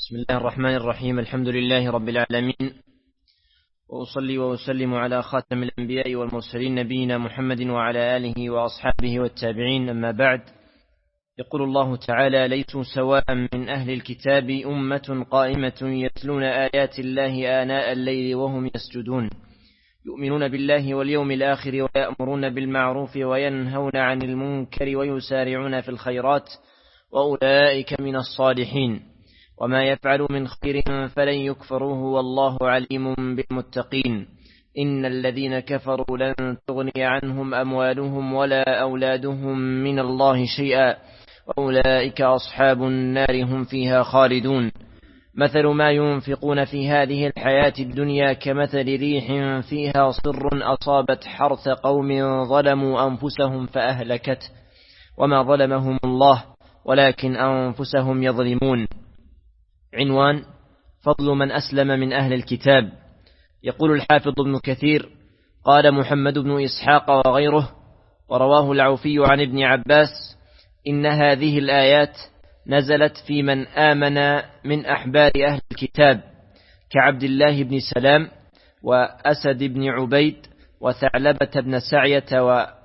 بسم الله الرحمن الرحيم. الحمد لله رب العالمين، وأصلي وأسلم على خاتم الأنبياء والمرسلين نبينا محمد وعلى آله وأصحابه والتابعين، أما بعد. يقول الله تعالى: ليسوا سواء من أهل الكتاب أمة قائمة يتلون آيات الله آناء الليل وهم يسجدون يؤمنون بالله واليوم الآخر ويأمرون بالمعروف وينهون عن المنكر ويسارعون في الخيرات وأولئك من الصالحين وما يفعلوا من خير فلن يكفروه والله عليم بالمتقين. إن الذين كفروا لن تغني عنهم أموالهم ولا أولادهم من الله شيئا وأولئك أصحاب النار هم فيها خالدون. مثل ما ينفقون في هذه الحياة الدنيا كمثل ريح فيها صر أصابت حرث قوم ظلموا أنفسهم فأهلكته وما ظلمهم الله ولكن أنفسهم يظلمون. عنوان: فضل من أسلم من أهل الكتاب. يقول الحافظ ابن كثير: قال محمد بن إسحاق وغيره، ورواه العوفي عن ابن عباس: إن هذه الآيات نزلت في من آمن من أحبار أهل الكتاب كعبد الله بن سلام وأسد بن عبيد وثعلبة بن سعية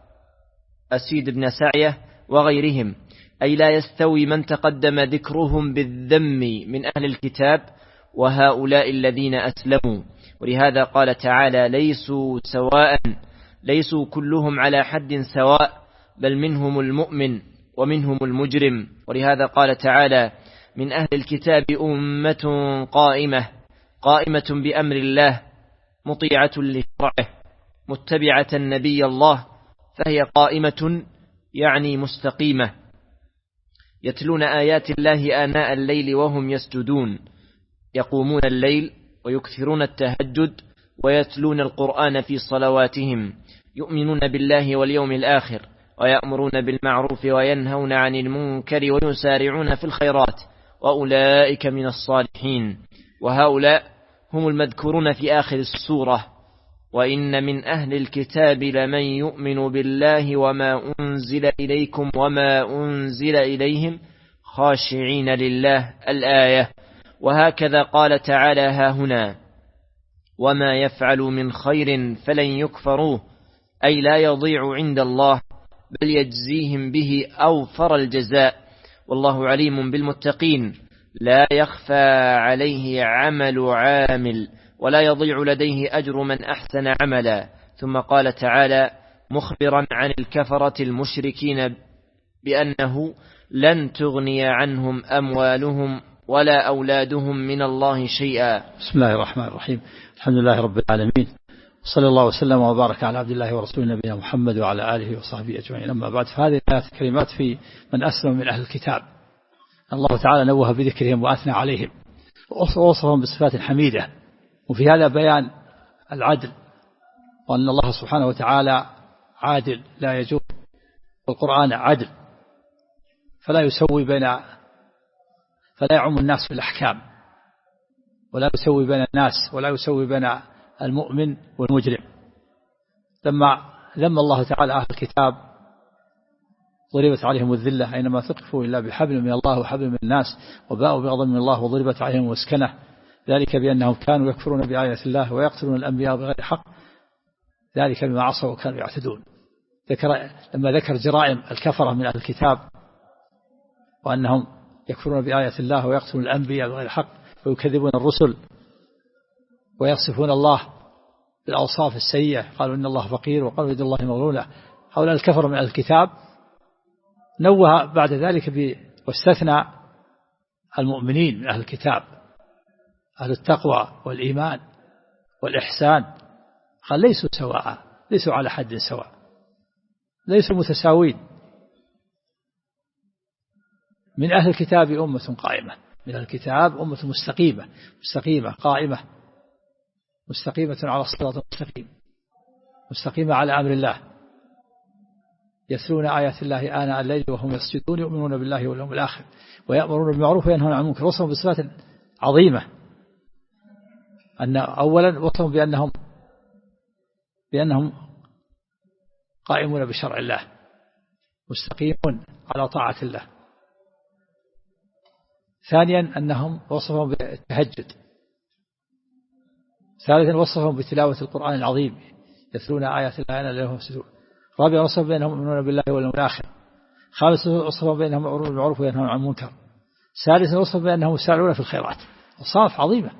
وأسيد بن سعية وغيرهم، أي لا يستوي من تقدم ذكرهم بالذم من أهل الكتاب وهؤلاء الذين أسلموا. ولهذا قال تعالى: ليسوا سواء، ليسوا كلهم على حد سواء، بل منهم المؤمن ومنهم المجرم. ولهذا قال تعالى: من أهل الكتاب أمة قائمة بأمر الله مطيعة لشرعه متبعة نبي الله، فهي قائمة يعني مستقيمة، يتلون آيات الله آناء الليل وهم يسجدون، يقومون الليل ويكثرون التهجد ويتلون القرآن في صلواتهم، يؤمنون بالله واليوم الآخر ويأمرون بالمعروف وينهون عن المنكر ويسارعون في الخيرات وأولئك من الصالحين. وهؤلاء هم المذكورون في آخر السورة: وإن من أهل الكتاب لمن يؤمن بالله وما أنزل إليكم وما أنزل إليهم خاشعين لله، الآية. وهكذا قال تعالى ها هنا: وما يفعلوا من خير فلن يكفروه، أي لا يضيع عند الله بل يجزيهم به أوفر الجزاء، والله عليم بالمتقين. لا يخفى عليه عمل عامل ولا يضيع لديه أجر من أحسن عملا. ثم قال تعالى مخبرا عن الكفرة المشركين بأنه لن تغني عنهم أموالهم ولا أولادهم من الله شيئا. بسم الله الرحمن الرحيم. الحمد لله رب العالمين، صلى الله وسلم وبارك على عبد الله ورسوله نبينا محمد وعلى آله وصحبه أجمعين. أما بعد، فهذه الآيات الكريمات في من أسلم من أهل الكتاب. الله تعالى نوه بذكرهم وأثنى عليهم ووصفهم بصفات حميدة، وفي هذا بيان العدل، وأن الله سبحانه وتعالى عادل لا يجور، والقرآن عدل فلا يسوي فلا يعم الناس في الأحكام، ولا يسوي بين الناس، ولا يسوي بين المؤمن والمجرم. لما ذم الله تعالى أهل الكتاب ضربت عليهم الذلة أينما ثقفوا إلا بحبل من الله وحبل من الناس وباءوا بغضب من الله وضربت عليهم المسكنة، ذلك بأنهم كانوا يكفرون بآيات الله ويقتلون الأنبياء بغير حق، ذلك بما عصوا وكانوا يعتدون. لما ذكر جرائم الكفرة من أهل الكتاب وأنهم يكفرون بآيات الله ويقتلون الأنبياء بغير حق ويكذبون الرسل ويصفون الله بالأوصاف السيئة، قالوا إن الله فقير وقالوا يد الله مغلولة، هؤلاء الكفر من أهل الكتاب. نوه بعد ذلك واستثنى المؤمنين من أهل الكتاب، أهل التقوى والإيمان والإحسان، قال ليسوا سواء، ليسوا على حد سواء، ليسوا متساوين. من أهل الكتاب أمة قائمة، من أهل الكتاب أمة مستقيمة قائمة، مستقيمة على الصراط المستقيم، مستقيمة على أمر الله، يتلون آيات الله آناء الليل وهم يسجدون يؤمنون بالله واليوم الآخر ويأمرون بالمعروف وينهون عن المنكر. وصفهم بصفات عظيمة، أن أولا وصفهم بأنهم قائمون بشرع الله، مستقيمون على طاعة الله. ثانيا أنهم وصفهم بالتهجد. ثالثا وصفهم بتلاوة القرآن العظيم يتلون آيات الله آناء الليل وهم يسجدون. رابعا وصفهم بأنهم يؤمنون بالله واليوم الآخر. خامسا وصفهم بأنهم يأمرون بالمعروف وينهون عن المنكر. سادسا وصفهم بأنهم يسارعون في الخيرات. أوصاف عظيمة.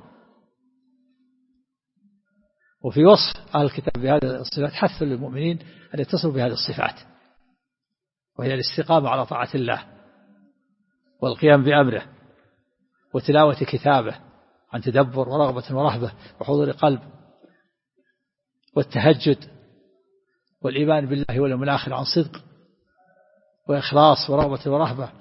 وفي وصف أهل الكتاب بهذه الصفات حث للمؤمنين أن يتصلوا بهذه الصفات، وهي الاستقامة على طاعة الله والقيام بأمره وتلاوة كتابه عن تدبر ورغبة ورهبة وحضور قلب، والتهجد والإيمان بالله واليوم الآخر عن صدق وإخلاص ورغبة ورهبة،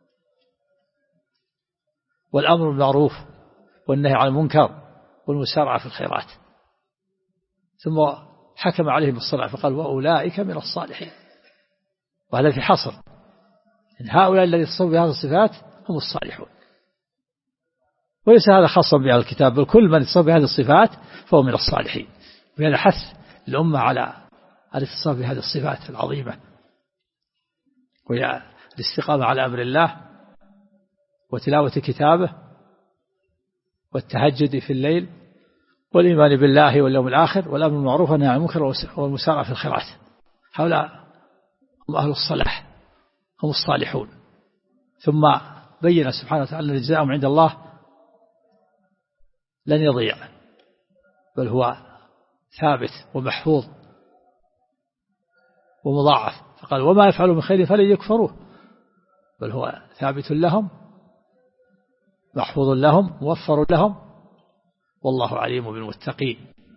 والأمر بالمعروف والنهي عن المنكر والمسارعة في الخيرات. ثم حكم عليهم بالصلاة فقال وأولئك من الصالحين. وهذا في حصر إن هؤلاء الذين اتصفوا بهذه الصفات هم الصالحون. وليس هذا خاصا بأهل الكتاب، بل كل من اتصف بهذه الصفات فهو من الصالحين. وهذا حث الأمة على الاتصاف بهذه الصفات العظيمة، وهي الاستقامة على أمر الله وتلاوة كتابه والتهجد في الليل والإيمان بالله واليوم الآخر والأمر بالمعروف والنهي عن المنكر والمسارعة في الخيرات. هؤلاء هم أهل الصلاح، هم الصالحون. ثم بين سبحانه وتعالى أن جزاءهم عند الله لن يضيع، بل هو ثابت ومحفوظ ومضاعف. فقال وما يفعلوا من خير فلن يكفروه، بل هو ثابت لهم محفوظ لهم موفر لهم، والله عليم بالمتقين.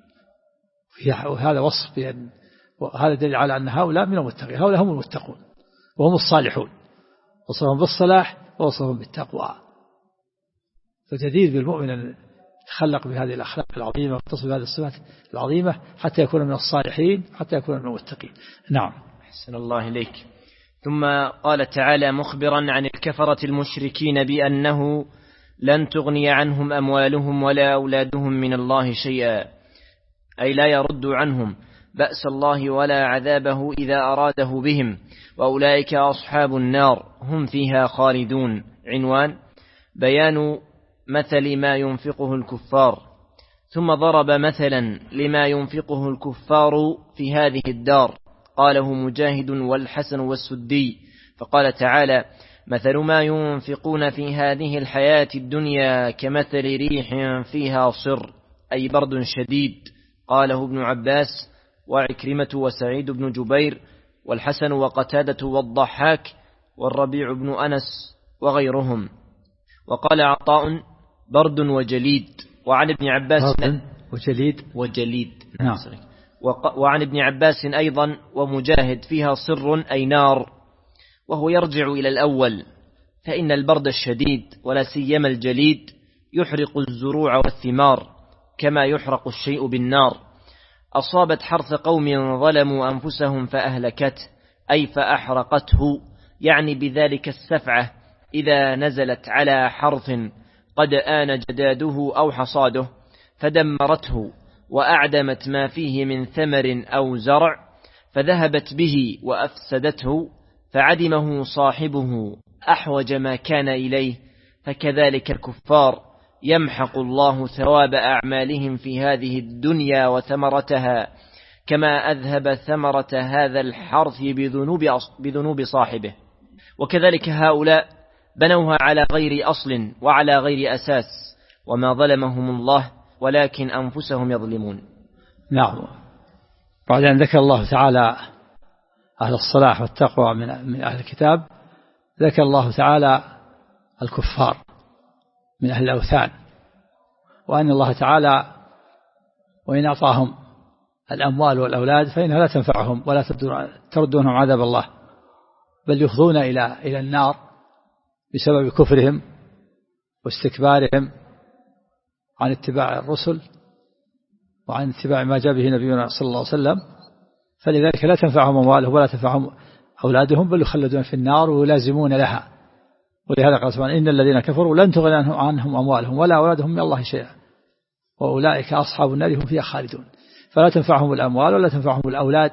وهذا وصف بأن وهذا دليل على أن هؤلاء من المتقين، هؤلاء هم المتقون وهم الصالحون، وصفهم بالصلاح ووصفهم بالتقوى. فجدير بالمؤمن أن يتخلق بهذه الأخلاق العظيمة وتصف بهذه الصفات العظيمة حتى يكون من الصالحين، حتى يكون من المتقين. نعم. أحسن الله إليك. ثم قال تعالى مخبرا عن الكفرة المشركين بأنه لن تغني عنهم أموالهم ولا أولادهم من الله شيئا، أي لا يرد عنهم بأس الله ولا عذابه إذا أراده بهم، وأولئك أصحاب النار هم فيها خالدون. عنوان بيان مثل ما ينفقه الكفار. ثم ضرب مثلا لما ينفقه الكفار في هذه الدار، قاله مجاهد والحسن والسدي، فقال تعالى مثل ما ينفقون في هذه الحياة الدنيا كمثل ريح فيها صر، أي برد شديد. قاله ابن عباس وعكرمة وسعيد بن جبير والحسن وقتادة والضحاك والربيع بن أنس وغيرهم. وقال عطاء برد وجليد. وعن ابن عباس وجليد. نعم. وعن ابن عباس أيضا ومجاهد فيها صر أي نار، وهو يرجع إلى الأول، فإن البرد الشديد ولا سيما الجليد يحرق الزروع والثمار كما يحرق الشيء بالنار. أصابت حرث قوم ظلموا أنفسهم فأهلكته، أي فأحرقته، يعني بذلك السفعة إذا نزلت على حرث قد آن جداده أو حصاده فدمرته وأعدمت ما فيه من ثمر أو زرع، فذهبت به وأفسدته، فعدمه صاحبه أحوج ما كان إليه. فكذلك الكفار يمحق الله ثواب أعمالهم في هذه الدنيا وثمرتها، كما أذهب ثمرة هذا الحرث بذنوب صاحبه. وكذلك هؤلاء بنوها على غير أصل وعلى غير أساس، وما ظلمهم الله ولكن أنفسهم يظلمون. نعم. بعد أن ذكر الله تعالى أهل الصلاح والتقوى من أهل الكتاب، ذكر الله تعالى الكفار من أهل الأوثان، وأن الله تعالى وإن أعطاهم الأموال والأولاد فإنها لا تنفعهم ولا تردونهم عذاب الله، بل يفضون إلى النار بسبب كفرهم واستكبارهم عن اتباع الرسل وعن اتباع ما جاء به نبينا صلى الله عليه وسلم. فلذلك لا تنفعهم أموالهم ولا تنفعهم أولادهم، بل يخلدون في النار ويلازمون لها. ولهذا قال سبحانه إن الذين كفروا لن تغني عنهم أموالهم ولا أولادهم من الله شيئا وأولئك أصحاب النار هم فيها خالدون. فلا تنفعهم الأموال ولا تنفعهم الأولاد،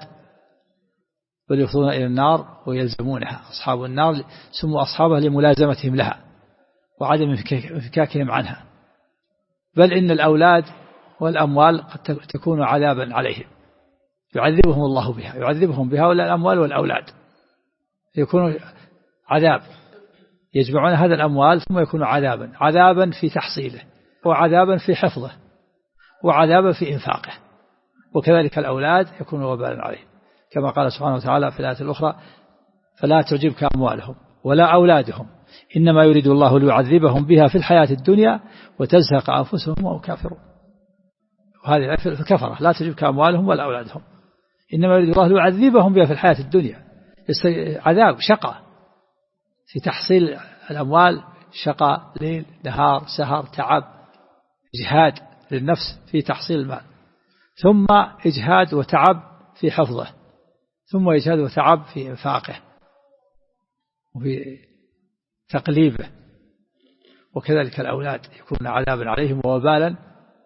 بل يفضون إلى النار ويلزمونها. أصحاب النار سموا أصحابها لملازمتهم لها وعدم انفكاكهم عنها، بل إن الأولاد والأموال قد تكون عذابا عليهم يعذبهم الله بها، يعذبهم بهؤلاء الأموال والأولاد، يكون عذاب، يجمعون هذا الأموال ثم يكون عذابا في تحصيله، وعذابا في حفظه، وعذابا في إنفاقه، وكذلك الأولاد يكون وبالا عليهم، كما قال سبحانه وتعالى في الآية الأخرى: فلا تعجبك أموالهم ولا أولادهم إنما يريد الله ليعذبهم بها في الحياة الدنيا وتزهق أنفسهم وهم كافرون. وهذه في الكفرة: لا تعجبك أموالهم ولا أولادهم إنما يريد الله ليعذبهم بها في الحياة الدنيا، عذاب شقى في تحصيل الأموال، شقى ليل نهار سهر تعب إجهاد للنفس في تحصيل المال، ثم إجهاد وتعب في حفظه، ثم إجهاد وتعب في إنفاقه وفي تقليبه، وكذلك الأولاد يكون عذابا عليهم ووبالا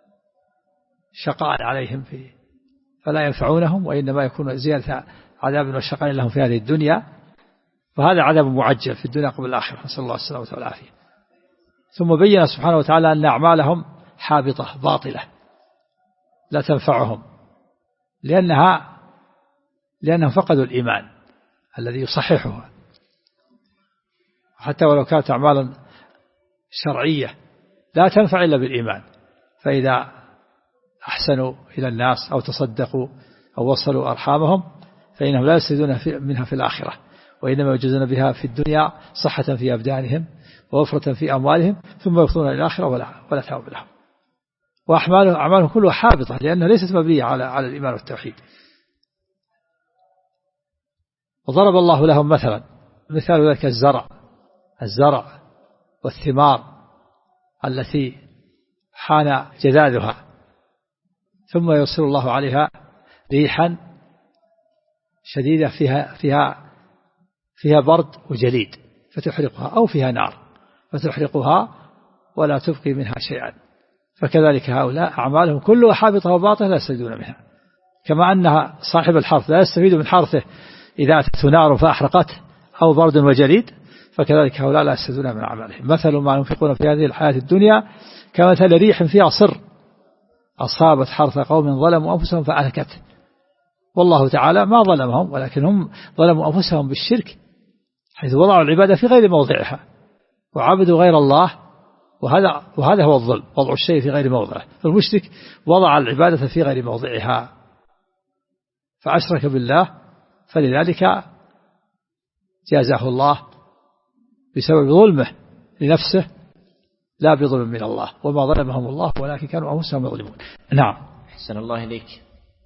شقاء عليهم فلا ينفعونهم، وإنما يكون زيادة عذاب وشقاء لهم في هذه الدنيا، وهذا عذاب معجل في الدنيا قبل الآخرة، نسأل الله السلامة والعافية. ثم بين سبحانه وتعالى أن أعمالهم حابطة باطلة لا تنفعهم، لأنهم فقدوا الإيمان الذي يصححها، حتى ولو كانت أعمالا شرعية لا تنفع إلا بالإيمان، فإذا أحسنوا إلى الناس أو تصدقوا أو وصلوا أرحامهم فإنهم لا يستفيدون منها في الآخرة، وإنما يجزون بها في الدنيا صحة في أبدانهم ووفرة في أموالهم، ثم يفضون إلى الآخرة ولا ثواب لهم، وأعمالهم كلها حابطة لأنها ليست مبنية على الإيمان والتوحيد. وضرب الله لهم مثال ذلك الزرع والثمار التي حان جذاذها ثم يرسل الله عليها ريحا شديدة فيها برد وجليد فتحرقها، أو فيها نار فتحرقها ولا تبقي منها شيئا، فكذلك هؤلاء أعمالهم كلها حابطة وباطلة لا يستفيدون منها، كما أن صاحب الحرث لا يستفيد من حرثه إذا أتته نار فأحرقته أو برد وجليد، فكذلك هؤلاء لا يستفيدون من أعمالهم. مثل ما ينفقون في هذه الحياة الدنيا كمثل ريح فيها صر أصابت حرث قوم ظلموا أنفسهم فأهلكته، والله تعالى ما ظلمهم، ولكن هم ظلموا أنفسهم بالشرك، حيث وضعوا العبادة في غير موضعها وعبدوا غير الله، وهذا هو الظلم، وضع الشيء في غير موضعه. فالمشرك وضع العبادة في غير موضعها فأشرك بالله، فلذلك جازاه الله بسبب ظلمه لنفسه لا بظلم من الله، وما ظلمهم الله ولكن كانوا أنفسهم يظلمون. نعم. أحسن الله إليك.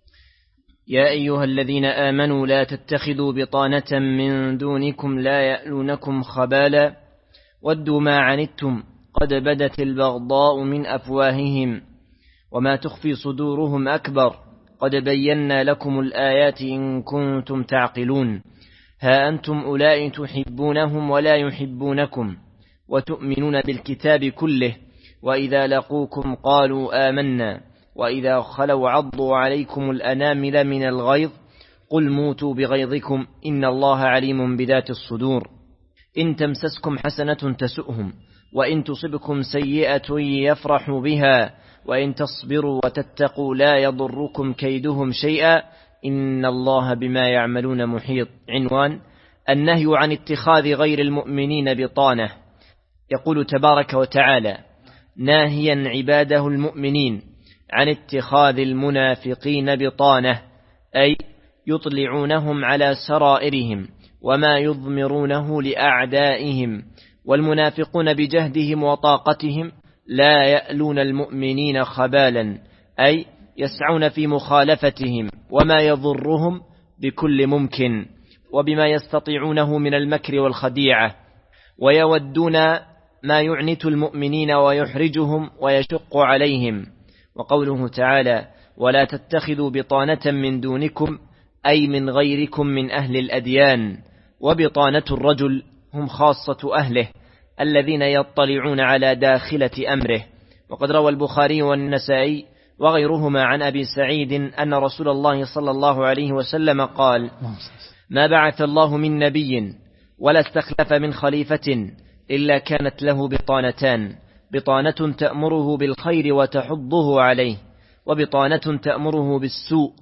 يا أيها الذين آمنوا لا تتخذوا بطانة من دونكم لا يألونكم خبالا ودوا ما عنتم قد بدت البغضاء من أفواههم وما تخفي صدورهم أكبر قد بينا لكم الآيات إن كنتم تعقلون ها أنتم أولئك تحبونهم ولا يحبونكم وتؤمنون بالكتاب كله وإذا لقوكم قالوا آمنا وإذا خلوا عضوا عليكم الأنامل من الغيظ قل موتوا بغيظكم إن الله عليم بذات الصدور إن تمسسكم حسنة تسؤهم وإن تصبكم سيئة يفرحوا بها وإن تصبروا وتتقوا لا يضركم كيدهم شيئا إن الله بما يعملون محيط. عنوان: النهي عن اتخاذ غير المؤمنين بطانة. يقول تبارك وتعالى ناهيا عباده المؤمنين عن اتخاذ المنافقين بطانة، أي يطلعونهم على سرائرهم وما يضمرونه لأعدائهم، والمنافقون بجهدهم وطاقتهم لا يألون المؤمنين خبالا، أي يسعون في مخالفتهم وما يضرهم بكل ممكن وبما يستطيعونه من المكر والخديعة، ويودون ما يعنت المؤمنين ويحرجهم ويشق عليهم. وقوله تعالى ولا تتخذوا بطانة من دونكم أي من غيركم من أهل الأديان، وبطانة الرجل هم خاصة أهله الذين يطلعون على داخلة أمره. وقد روى البخاري والنسائي وغيرهما عن أبي سعيد أن رسول الله صلى الله عليه وسلم قال ما بعث الله من نبي ولا استخلف من خليفة إلا كانت له بطانتان: بطانة تأمره بالخير وتحضه عليه، وبطانة تأمره بالسوء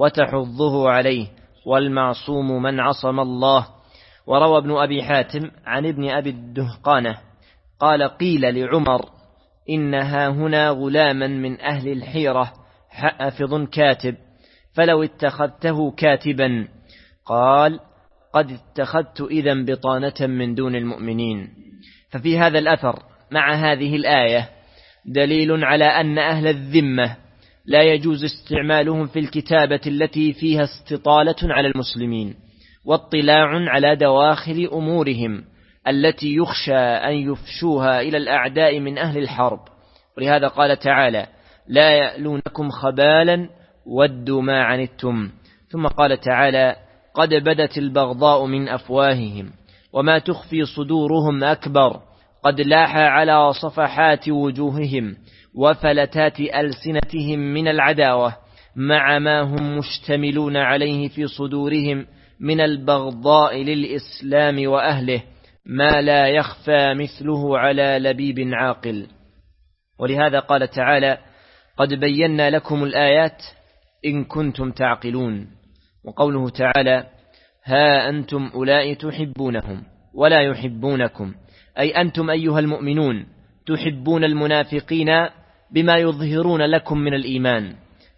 وتحضه عليه، والمعصوم من عصم الله. وروى ابن أبي حاتم عن ابن أبي الدهقانة قال: قيل لعمر: إنها هنا غلاما من أهل الحيرة حافظ كاتب، فلو اتخذته كاتبا. قال: قد اتخذت إذن بطانة من دون المؤمنين. ففي هذا الأثر مع هذه الآية دليل على أن أهل الذمة لا يجوز استعمالهم في الكتابة التي فيها استطالة على المسلمين واطلاع على دواخل أمورهم التي يخشى أن يفشوها إلى الأعداء من أهل الحرب. ولهذا قال تعالى: لا يألونكم خبالا ودوا ما عنتم. ثم قال تعالى: قد بدت البغضاء من أفواههم وما تخفي صدورهم أكبر، قد لاح على صفحات وجوههم وفلتات ألسنتهم من العداوة، مع ما هم مشتملون عليه في صدورهم من البغضاء للإسلام وأهله، ما لا يخفى مثله على لبيب عاقل. ولهذا قال تعالى: قد بينا لكم الآيات إن كنتم تعقلون. وقوله تعالى: ها أنتم أولئك تحبونهم ولا يحبونكم، أي أنتم أيها المؤمنون تحبون المنافقين بما يظهرون لكم من الإيمان،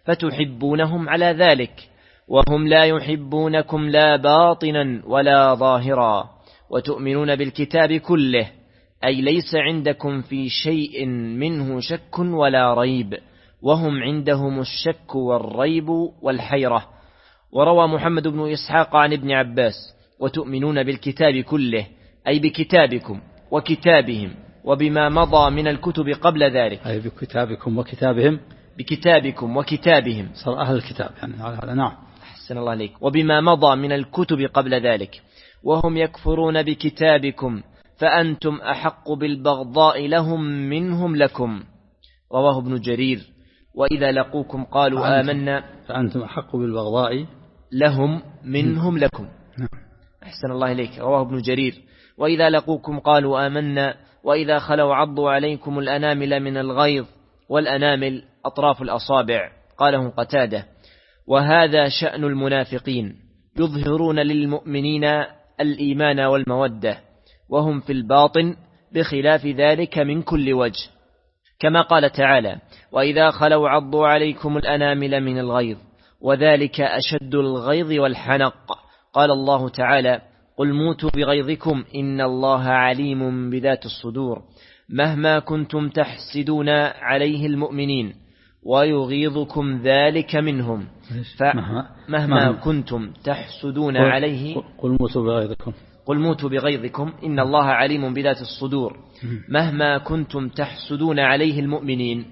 فتحبونهم على ذلك، وهم لا يحبونكم لا باطنا ولا ظاهرا، وتؤمنون بالكتاب كله، أي ليس عندكم في شيء منه شك ولا ريب، وهم عندهم الشك والريب والحيرة. وروى محمد بن إسحاق عن ابن عباس: وتؤمنون بالكتاب كله، أي بكتابكم وكتابهم وبما مضى من الكتب قبل ذلك. أي بكتابكم وكتابهم، بكتابكم وكتابهم، صار أهل الكتاب يعني هذا. نعم، أحسن الله عليك. وبما مضى من الكتب قبل ذلك، وهم يكفرون بكتابكم فأنتم أحق بالبغضاء لهم منهم لكم. رواه ابن جرير: وإذا لقوكم قالوا آمنا، فأنتم أحق بالبغضاء لهم منهم لكم. أحسن الله إليك. رواه ابن جرير: وإذا لقوكم قالوا آمنا وإذا خلوا عضوا عليكم الأنامل من الغيظ، والأنامل أطراف الأصابع. قاله قتادة. وهذا شأن المنافقين، يظهرون للمؤمنين الإيمان والمودة، وهم في الباطن بخلاف ذلك من كل وجه، كما قال تعالى: وإذا خلوا عضوا عليكم الأنامل من الغيظ، وذلك أشد الغيظ والحنق. قال الله تعالى: قل موتوا بغيظكم إن الله عليم بذات الصدور، مهما كنتم تحسدون عليه المؤمنين ويغيظكم ذلك منهم. مهما كنتم تحسدون عليه، قل موتوا بغيظكم إن الله عليم بذات الصدور، مهما كنتم تحسدون عليه المؤمنين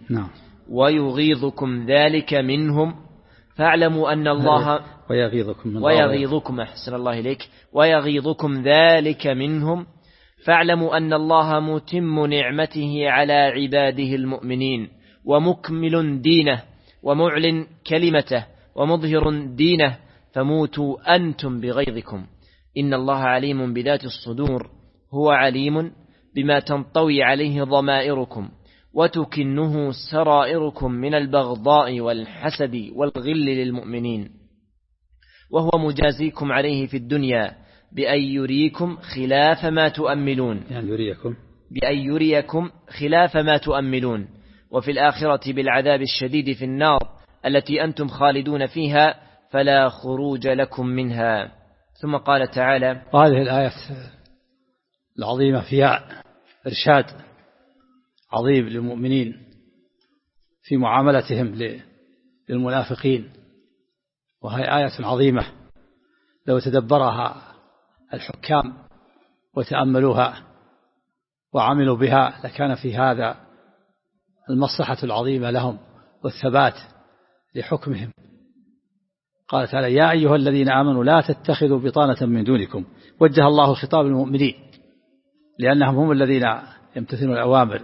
ويغيظكم ذلك منهم، فاعلموا أن الله ويغيظكم أحسن الله إليك، ويغيظكم ذلك منهم، فاعلموا أن الله متم نعمته على عباده المؤمنين، ومكمل دينه، ومعلن كلمته، ومظهر دينه، فموتوا أنتم بغيظكم. إن الله عليم بذات الصدور، هو عليم بما تنطوي عليه ضمائركم وتكنه سرائركم من البغضاء والحسد والغل للمؤمنين، وهو مجازيكم عليه في الدنيا بأن يريكم خلاف ما تؤملون، بأن يريكم خلاف ما تؤملون، وفي الآخرة بالعذاب الشديد في النار التي أنتم خالدون فيها فلا خروج لكم منها. ثم قال تعالى: وهذه الآية العظيمة فيها إرشاد عظيم للمؤمنين في معاملتهم للمنافقين، وهي آية عظيمة لو تدبرها الحكام وتأملوها وعملوا بها لكان في هذا المصلحة العظيمة لهم والثبات لحكمهم. قال تعالى: يا أيها الذين آمنوا لا تتخذوا بطانة من دونكم. وجه الله الخطاب للمؤمنين لأنهم هم الذين يمتثلون الأوامر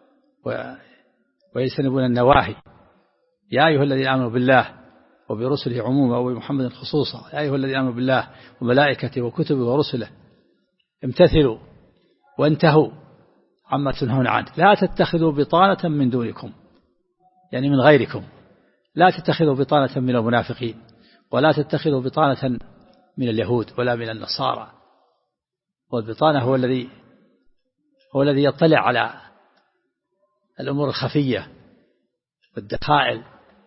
ويجتنبون النواهي. يا أيها الذين آمنوا بالله وبرسله عموما وبمحمد خصوصا، يا أيها الذين آمنوا بالله وملائكته وكتبه ورسله امتثلوا وانتهوا عما تنهون عنه. لا تتخذوا بطانة من دونكم، يعني من غيركم. لا تتخذوا بطانة من المنافقين، ولا تتخذوا بطانة من اليهود ولا من النصارى. والبطانة هو الذي يطلع على الأمور الخفية والدخائل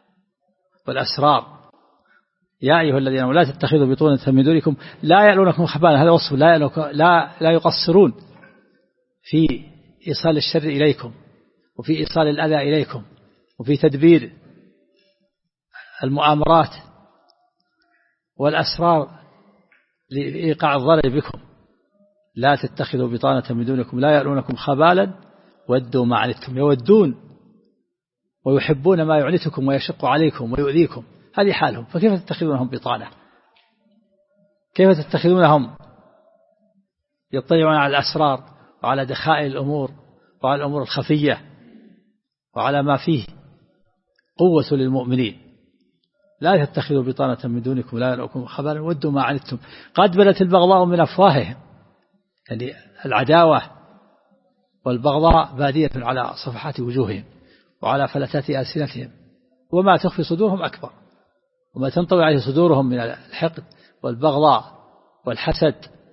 والأسرار. يا أيها الذين آمنوا لا تتخذوا بطانة من دونكم لا يألونكم خبالا. هذا وصف لا يقصرون في إيصال الشر إليكم، وفي إيصال الأذى إليكم، وفي تدبير المؤامرات والأسرار لإيقاع الضرر بكم. لا تتخذوا بطانة من دونكم لا يألونكم خبالا ودوا ما عنتم. يودون ويحبون ما يعنتكم ويشق عليكم ويؤذيكم، هذه حالهم. فكيف تتخذونهم بطانة؟ كيف تتخذونهم يطلعون على الأسرار وعلى دخائل الأمور وعلى الأمور الخفية وعلى ما فيه قوة للمؤمنين؟ لا تتخذوا بطانة من دونكم لا يألونكم خبالا ودوا ما عنتم قد بدت البغضاء من أفواههم. يعني العداوة والبغضاء بادية على صفحات وجوههم وعلى فلتات ألسنتهم، وما تخفي صدورهم أكبر، وما تنطوي عليه صدورهم من الحقد والبغضاء والحسد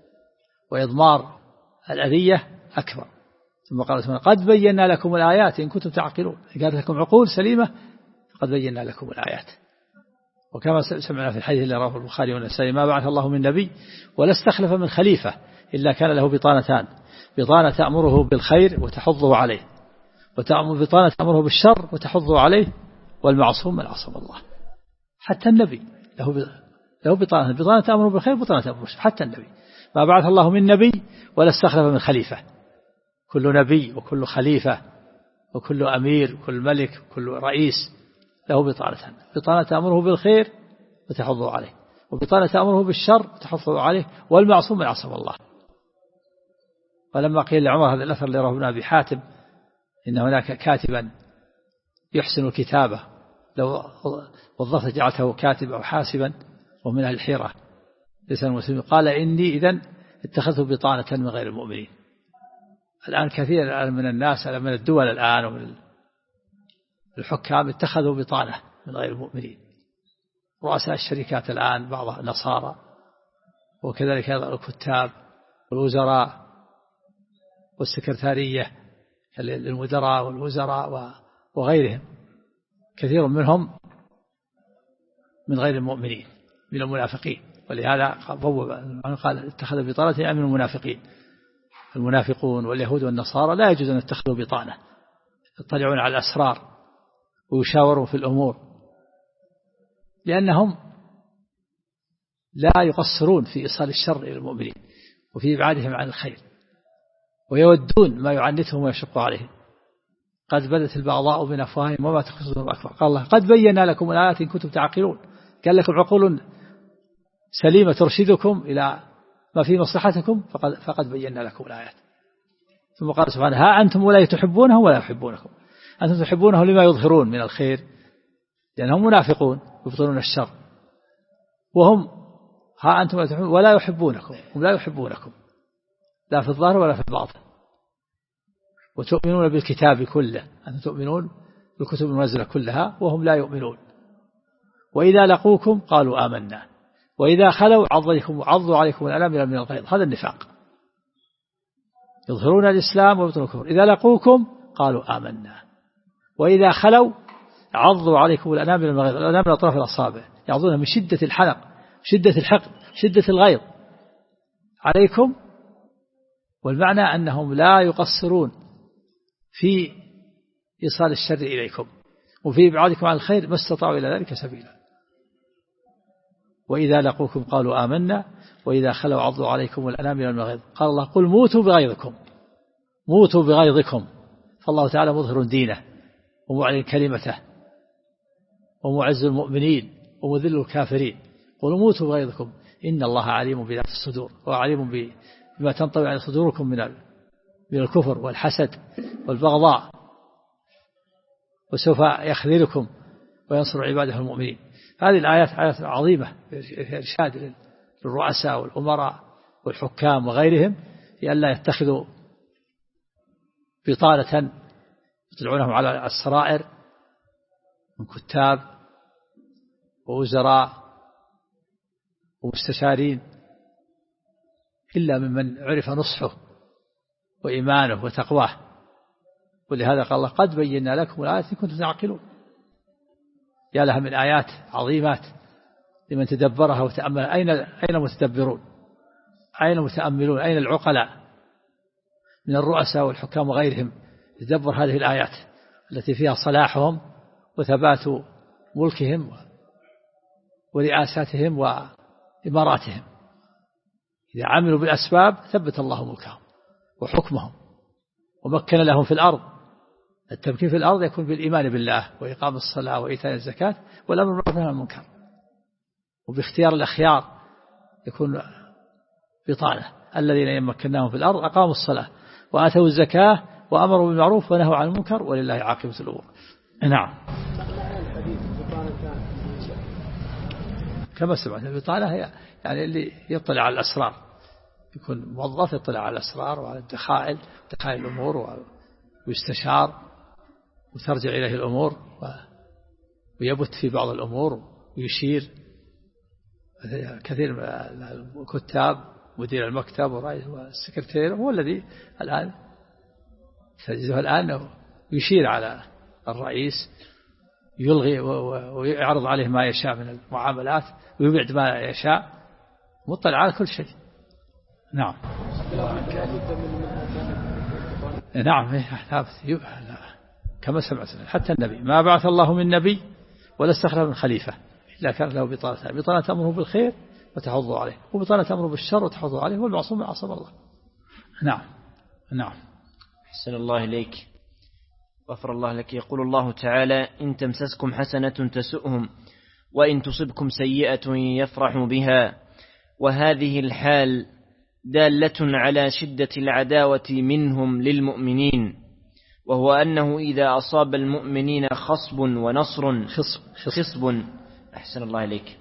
وإضمار الأذية أكبر. ثم قال سبحانه قد بينا لكم الآيات إن كنتم تعقلون. قالت لكم عقول سليمة قد بينا لكم الآيات. وكما سمعنا في الحديث اللي رواه البخاري والنسائي ما بعث الله من نبي ولا استخلف من خليفة إلا كان له بطانتان، بطانة تأمره بالخير وتحضه عليه، بطانة تأمره بالشر وتحضه عليه، والمعصوم من عصم الله. حتى النبي له بطانة تأمره بالخير وبطانة تأمره بالشر. حتى النبي ما بعث الله من نبي ولا استخلف من خليفة. كل نبي وكل خليفة وكل أمير وكل ملك وكل رئيس له بطانة تأمره بالخير وتحضه عليه، وبطانة تأمره بالشر وتحضه عليه، والمعصوم من عصم الله. ولما قيل لعمر هذا الأثر اللي رواه ابن أبي حاتم إن هناك كاتبا يحسن الكتابة لو وظفت جعلته كاتبا أو حاسبا ومن أهل الحيرة ليس المسلمين، قال إني إذن اتخذت بطانة من غير المؤمنين. الآن كثير من الناس من الدول الآن ومن الحكام اتخذوا بطانة من غير المؤمنين. رؤساء الشركات الآن بعض نصارى، وكذلك الكتاب والوزراء والسكرتارية للمدراء والوزراء وغيرهم كثير منهم من غير المؤمنين من المنافقين. ولهذا قال اتخذ بطانة يعني من المنافقين. المنافقون واليهود والنصارى لا يجوز أن يتخذوا بطانة، يطلعون على الأسرار ويشاورون في الأمور، لأنهم لا يقصرون في إيصال الشر إلى المؤمنين وفي إبعادهم عن الخير، ويودون ما يعنتهم ويشق عليهم. قد بدت البغضاء من أفواههم وما تخفي صدورهم أكبر. قال الله قد بينا لكم الآيات إن كنتم تعقلون. قال لكم عقول سليمة ترشدكم إلى ما في مصلحتكم فقد بينا لكم الآيات. ثم قال سبحانه ها أنتم ولا تحبونهم ولا يحبونكم. أنتم تحبونهم لما يظهرون من الخير لأنهم منافقون يبطلون الشر، وهم ها أنتم ولا يحبونكم، هم لا يحبونكم لا في الظاهر ولا في الباطن. وتؤمنون بالكتاب كله، أنتم تؤمنون بالكتب المنزلة كلها وهم لا يؤمنون. وإذا لقوكم قالوا آمنا وإذا خلوا عضوا عليكم الأنامل من الغيظ. هذا النفاق، يظهرون الإسلام ويبطنون الكفر. إذا لقوكم قالوا آمنا وإذا خلوا عضوا عليكم الأنامل من الغيظ. الأنامل أطراف الأصابع، يعضون من شدة الحنق، شدة الحقد، شدة الغيظ عليكم. والمعنى أنهم لا يقصرون في إيصال الشر إليكم وفي إبعادكم عن الخير ما استطاعوا إلى ذلك سبيلا. وإذا لقوكم قالوا آمنا وإذا خلوا عضوا عليكم الأنامل من الغيظ. قال الله قل موتوا بغيظكم، موتوا بغيظكم. فالله تعالى مظهر دينه ومعلن كلمته ومعز المؤمنين ومذل الكافرين. قل موتوا بغيظكم إن الله عليم بذات الصدور وعليم بما تنطوي على صدوركم من الكفر والحسد والبغضاء، وسوف يخذلكم وينصر عباده المؤمنين. هذه الآيات آيات عظيمة في إرشاد للرؤساء والأمراء والحكام وغيرهم لئلا يتخذوا بطانة يطلعونهم على السرائر من كتاب ووزراء ومستشارين إلا ممن عرف نصحه وإيمانه وتقواه. ولهذا قال الله قد بينا لكم الآيات إن كنتم تعقلون. يا لها من آيات عظيمات لمن تدبرها وتأمل. أين المتدبرون؟ أين المتأملون؟ أين العقلاء من الرؤساء والحكام وغيرهم تدبر هذه الآيات التي فيها صلاحهم وثبات ملكهم ورئاساتهم وإماراتهم؟ إذا عملوا بالأسباب ثبت الله ملكهم وحكمهم ومكن لهم في الأرض. التمكين في الأرض يكون بالإيمان بالله وإقام الصلاة وإيتاء الزكاة والأمر بالمعروف والنهي عن المنكر، وباختيار الأخيار يكون بطانة الذين يمكناهم في الأرض أقاموا الصلاة وآتوا الزكاة وأمروا بالمعروف ونهوا عن المنكر ولله عاقبة الأمور. نعم. كما سمعت البطانة هي يعني اللي يطلع على الأسرار، يكون موظف يطلع على الأسرار وعلى دخائل الأمور ويستشار وترجع إليه الأمور ويبت في بعض الأمور ويشير. كثير من الكتاب مدير المكتب والسكرتير هو الذي الآن تجده الآن يشير على الرئيس، يلغي ويعرض عليه ما يشاء من المعاملات ويبعد ما يشاء، مطلع على كل شيء. نعم. نعم كما سمعت حتى النبي ما بعث الله من نبي ولا استخلف من خليفة إلا كان له بطانة أمره بالخير وتحض عليه، وبطانة أمره بالشر وتحض عليه، والمعصوم من عصم الله. نعم. نعم. أحسن الله إليك، غفر الله لك. يقول الله تعالى: إن تمسسكم حسنة تسؤهم وإن تصبكم سيئة يفرحوا بها. وهذه الحال دالة على شدة العداوة منهم للمؤمنين، وهو أنه إذا أصاب المؤمنين خصب ونصر خصب أحسن الله إليك.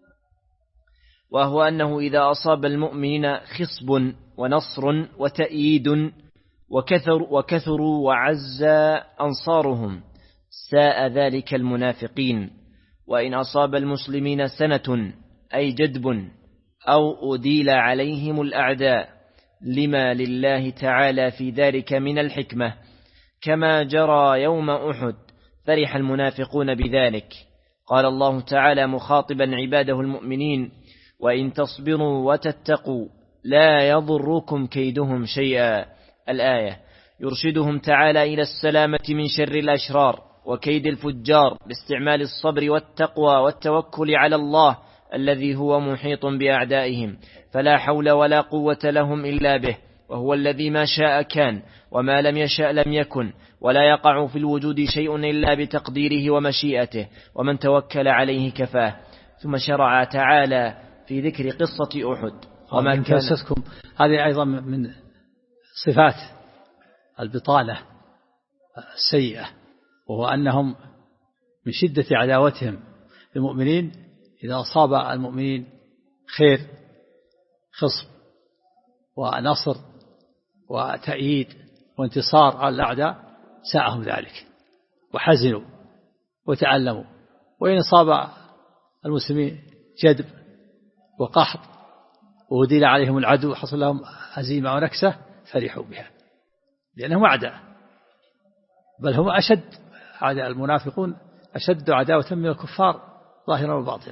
وهو أنه إذا أصاب المؤمنين خصب ونصر وتأييد وكثروا وعز أنصارهم ساء ذلك المنافقين. وإن أصاب المسلمين سنة أي جدب أو أديل عليهم الأعداء لما لله تعالى في ذلك من الحكمة، كما جرى يوم أحد فرح المنافقون بذلك. قال الله تعالى مخاطبا عباده المؤمنين: وإن تصبروا وتتقوا لا يضركم كيدهم شيئا. الآية يرشدهم تعالى إلى السلامة من شر الأشرار وكيد الفجار باستعمال الصبر والتقوى والتوكل على الله الذي هو محيط بأعدائهم، فلا حول ولا قوة لهم إلا به، وهو الذي ما شاء كان وما لم يشاء لم يكن، ولا يقع في الوجود شيء إلا بتقديره ومشيئته، ومن توكل عليه كفاه. ثم شرع تعالى في ذكر قصة أحد وما كان. هذه أيضا من صفات البطالة السيئة، وهو أنهم من شدة عداوتهم للمؤمنين إذا أصاب المؤمنين خير خصب ونصر وتأييد وانتصار على الأعداء ساءهم ذلك وحزنوا وتألموا. وإن أصاب المسلمين جدب وقحط ووديل عليهم العدو حصل لهم هزيمة ونكسة فرحوا بها، لأنهم أعداء، بل هم أشد أعداء. المنافقون أشد عداوة من الكفار ظاهرا وباطنا،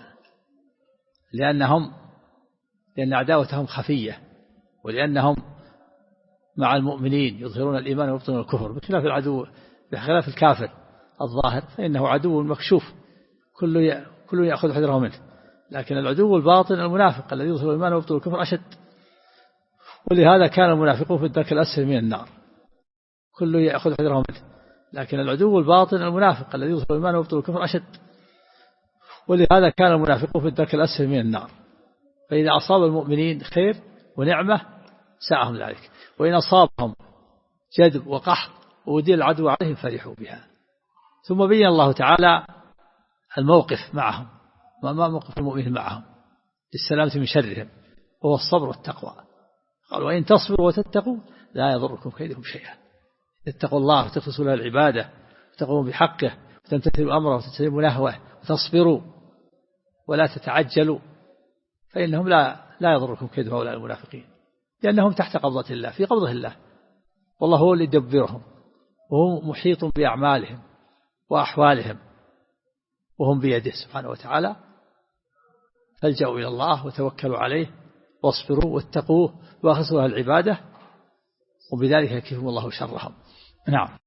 لأن عداوتهم خفية، ولأنهم مع المؤمنين يظهرون الإيمان ويبطنون الكفر، بخلاف العدو، بخلاف الكافر الظاهر فإنه عدو مكشوف كل يأخذ حذره منه. لكن العدو الباطن المنافق الذي يظهر الإيمان ويبطن الكفر أشد، ولهذا كان المنافقون في الدرك الأسفل من النار، كل يأخذ حذره منه. لكن العدو الباطن المنافق الذي يظهر الإيمان ويبطن الكفر أشد، ولهذا كان المنافقون في الدرك الأسفل من النار. فإذا أصاب المؤمنين خير ونعمة ساءهم ذلك، وإن أصابهم جدب وقحط وديل العدو عليهم فرحوا بها. ثم بين الله تعالى الموقف معهم، ما موقف المؤمنين معهم للسلامة من شرهم، وهو الصبر والتقوى. قال: وإن تصبروا وتتقوا لا يضركم كيدهم شيئا. تتقوا الله وتخلصوا له العبادة وتقوموا بحقه وتمتثلوا أمره وتجتنبوا نهوه وتصبروا ولا تتعجلوا فإنهم لا يضركم كيد هؤلاء المنافقين لأنهم تحت قبضة الله في قبضة الله والله هو اللي يدبرهم وهو محيط بأعمالهم وأحوالهم وهم بيده سبحانه وتعالى فالجأوا إلى الله وتوكلوا عليه واصبروا واتقوه واخلصوا له العبادة وبذلك يكفيهم الله شرهم. نعم.